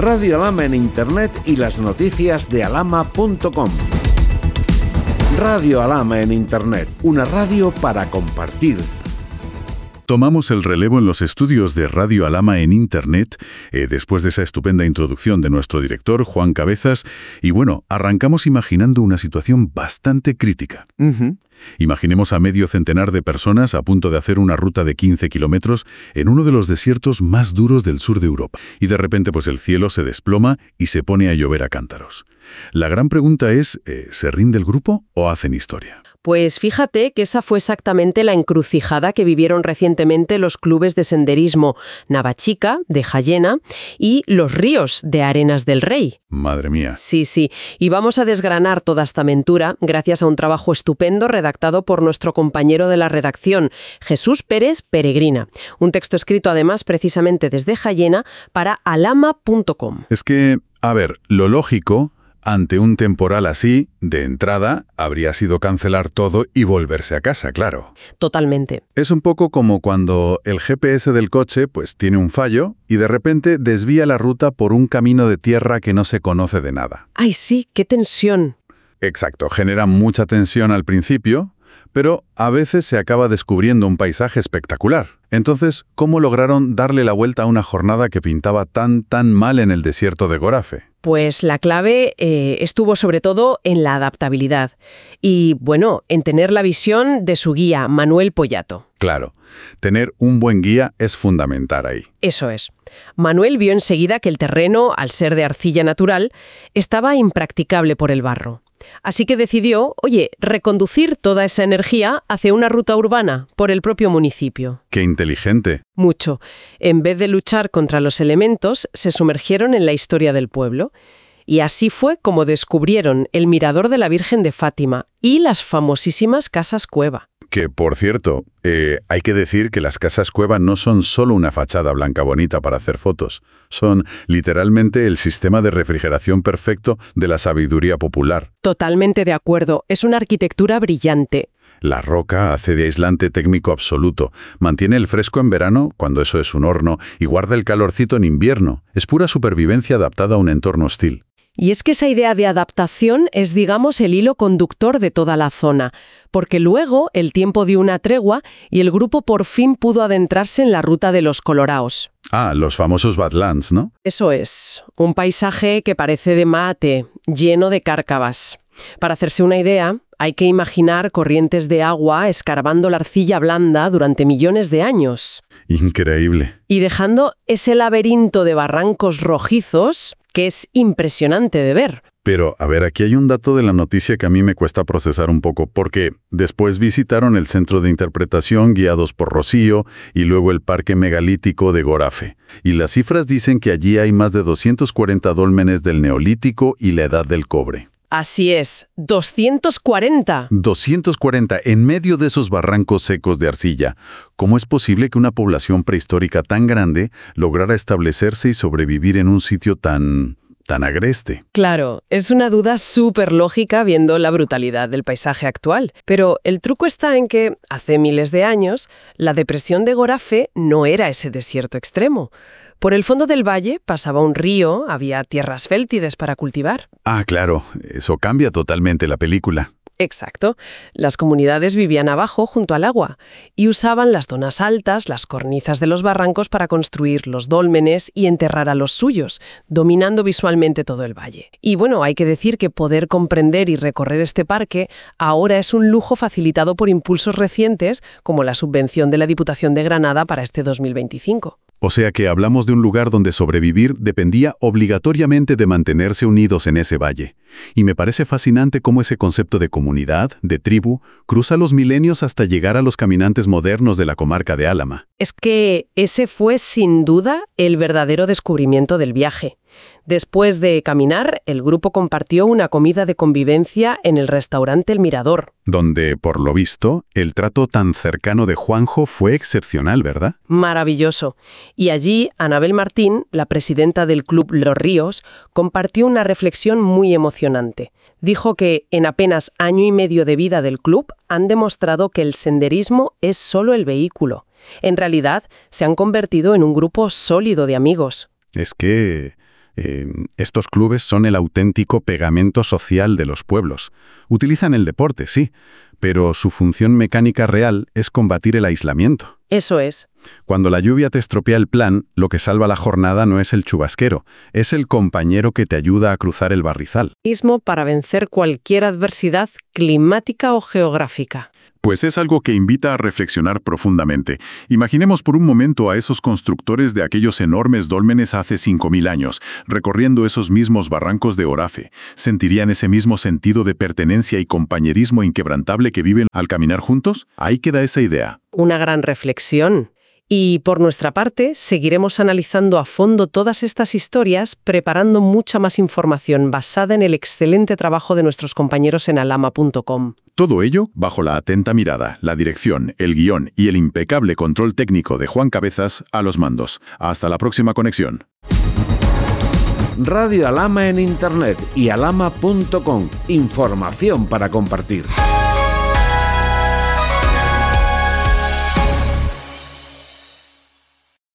Radio Alhama en Internet y las noticias de alhama.com. Radio Alhama en Internet, una radio para compartir. Tomamos el relevo en los estudios de Radio Alhama en Internet, después de esa estupenda introducción de nuestro director, Juan Cabezas, y bueno, arrancamos imaginando una situación bastante crítica. Imaginemos a medio centenar de personas a punto de hacer una ruta de 15 kilómetros en uno de los desiertos más duros del sur de Europa. Y de repente pues el cielo se desploma y se pone a llover a cántaros. La gran pregunta es, ¿se rinde el grupo o hacen historia? Pues fíjate que esa fue exactamente la encrucijada que vivieron recientemente los clubes de senderismo Navachica, de Jayena, y Los Ríos, de Arenas del Rey. Madre mía. Sí. Y vamos a desgranar toda esta aventura gracias a un trabajo estupendo redactado por nuestro compañero de la redacción, Jesús Pérez Peregrina. Un texto escrito además precisamente desde Jayena para alhama.com. Es que, a ver, lo lógico ante un temporal así, de entrada, habría sido cancelar todo y volverse a casa, claro. Totalmente. Es un poco como cuando el GPS del coche pues tiene un fallo y de repente desvía la ruta por un camino de tierra que no se conoce de nada. ¡Ay, sí! ¡Qué tensión! Exacto, genera mucha tensión al principio, pero a veces se acaba descubriendo un paisaje espectacular. Entonces, ¿cómo lograron darle la vuelta a una jornada que pintaba tan mal en el desierto de Gorafe? Pues la clave estuvo sobre todo en la adaptabilidad y, bueno, en tener la visión de su guía, Manuel Poyato. Claro, tener un buen guía es fundamental ahí. Eso es. Manuel vio enseguida que el terreno, al ser de arcilla natural, estaba impracticable por el barro. Así que decidió, reconducir toda esa energía hacia una ruta urbana por el propio municipio. ¡Qué inteligente! Mucho. En vez de luchar contra los elementos, se sumergieron en la historia del pueblo. Y así fue como descubrieron el Mirador de la Virgen de Fátima y las famosísimas casas cueva. Que, por cierto, hay que decir que las casas cueva no son solo una fachada blanca bonita para hacer fotos. Son literalmente el sistema de refrigeración perfecto de la sabiduría popular. Totalmente de acuerdo. Es una arquitectura brillante. La roca hace de aislante térmico absoluto, mantiene el fresco en verano, cuando eso es un horno, y guarda el calorcito en invierno. Es pura supervivencia adaptada a un entorno hostil. Y es que esa idea de adaptación es, digamos, el hilo conductor de toda la zona, porque luego el tiempo dio una tregua y el grupo por fin pudo adentrarse en la ruta de los Coloraos. Ah, los famosos Badlands, ¿no? Eso es, un paisaje que parece de mate, lleno de cárcavas. Para hacerse una idea, hay que imaginar corrientes de agua escarbando la arcilla blanda durante millones de años. Increíble. Y dejando ese laberinto de barrancos rojizos que es impresionante de ver. Pero, a ver, aquí hay un dato de la noticia que a mí me cuesta procesar un poco, porque después visitaron el centro de interpretación guiados por Rocío y luego el parque megalítico de Gorafe. Y las cifras dicen que allí hay más de 240 dólmenes del Neolítico y la Edad del Cobre. Así es, 240. 240 en medio de esos barrancos secos de arcilla. ¿Cómo es posible que una población prehistórica tan grande lograra establecerse y sobrevivir en un sitio tan agreste? Claro, es una duda súper lógica viendo la brutalidad del paisaje actual. Pero el truco está en que, hace miles de años, la depresión de Gorafe no era ese desierto extremo. Por el fondo del valle pasaba un río, había tierras fértiles para cultivar. Ah, claro, eso cambia totalmente la película. Exacto. Las comunidades vivían abajo, junto al agua, y usaban las zonas altas, las cornizas de los barrancos para construir los dólmenes y enterrar a los suyos, dominando visualmente todo el valle. Y bueno, hay que decir que poder comprender y recorrer este parque ahora es un lujo facilitado por impulsos recientes, como la subvención de la Diputación de Granada para este 2025. O sea que hablamos de un lugar donde sobrevivir dependía obligatoriamente de mantenerse unidos en ese valle. Y me parece fascinante cómo ese concepto de comunidad, de tribu, cruza los milenios hasta llegar a los caminantes modernos de la comarca de Álama. Es que ese fue, sin duda, el verdadero descubrimiento del viaje. Después de caminar, el grupo compartió una comida de convivencia en el restaurante El Mirador. Donde, por lo visto, el trato tan cercano de Juanjo fue excepcional, ¿verdad? Maravilloso. Y allí, Anabel Martín, la presidenta del club Los Ríos, compartió una reflexión muy emocionante. Dijo que en apenas año y medio de vida del club han demostrado que el senderismo es solo el vehículo. En realidad, se han convertido en un grupo sólido de amigos. Es que Estos clubes son el auténtico pegamento social de los pueblos. Utilizan el deporte, sí, pero su función mecánica real es combatir el aislamiento. Eso es. Cuando la lluvia te estropea el plan, lo que salva la jornada no es el chubasquero, es el compañero que te ayuda a cruzar el barrizal. Mismo para vencer cualquier adversidad climática o geográfica. Pues es algo que invita a reflexionar profundamente. Imaginemos por un momento a esos constructores de aquellos enormes dólmenes hace 5.000 años, recorriendo esos mismos barrancos de Orafe. ¿Sentirían ese mismo sentido de pertenencia y compañerismo inquebrantable que viven al caminar juntos? Ahí queda esa idea. Una gran reflexión. Y por nuestra parte, seguiremos analizando a fondo todas estas historias, preparando mucha más información basada en el excelente trabajo de nuestros compañeros en alama.com. Todo ello bajo la atenta mirada, la dirección, el guión y el impecable control técnico de Juan Cabezas a los mandos. Hasta la próxima conexión. Radio Alama en Internet y alama.com. Información para compartir.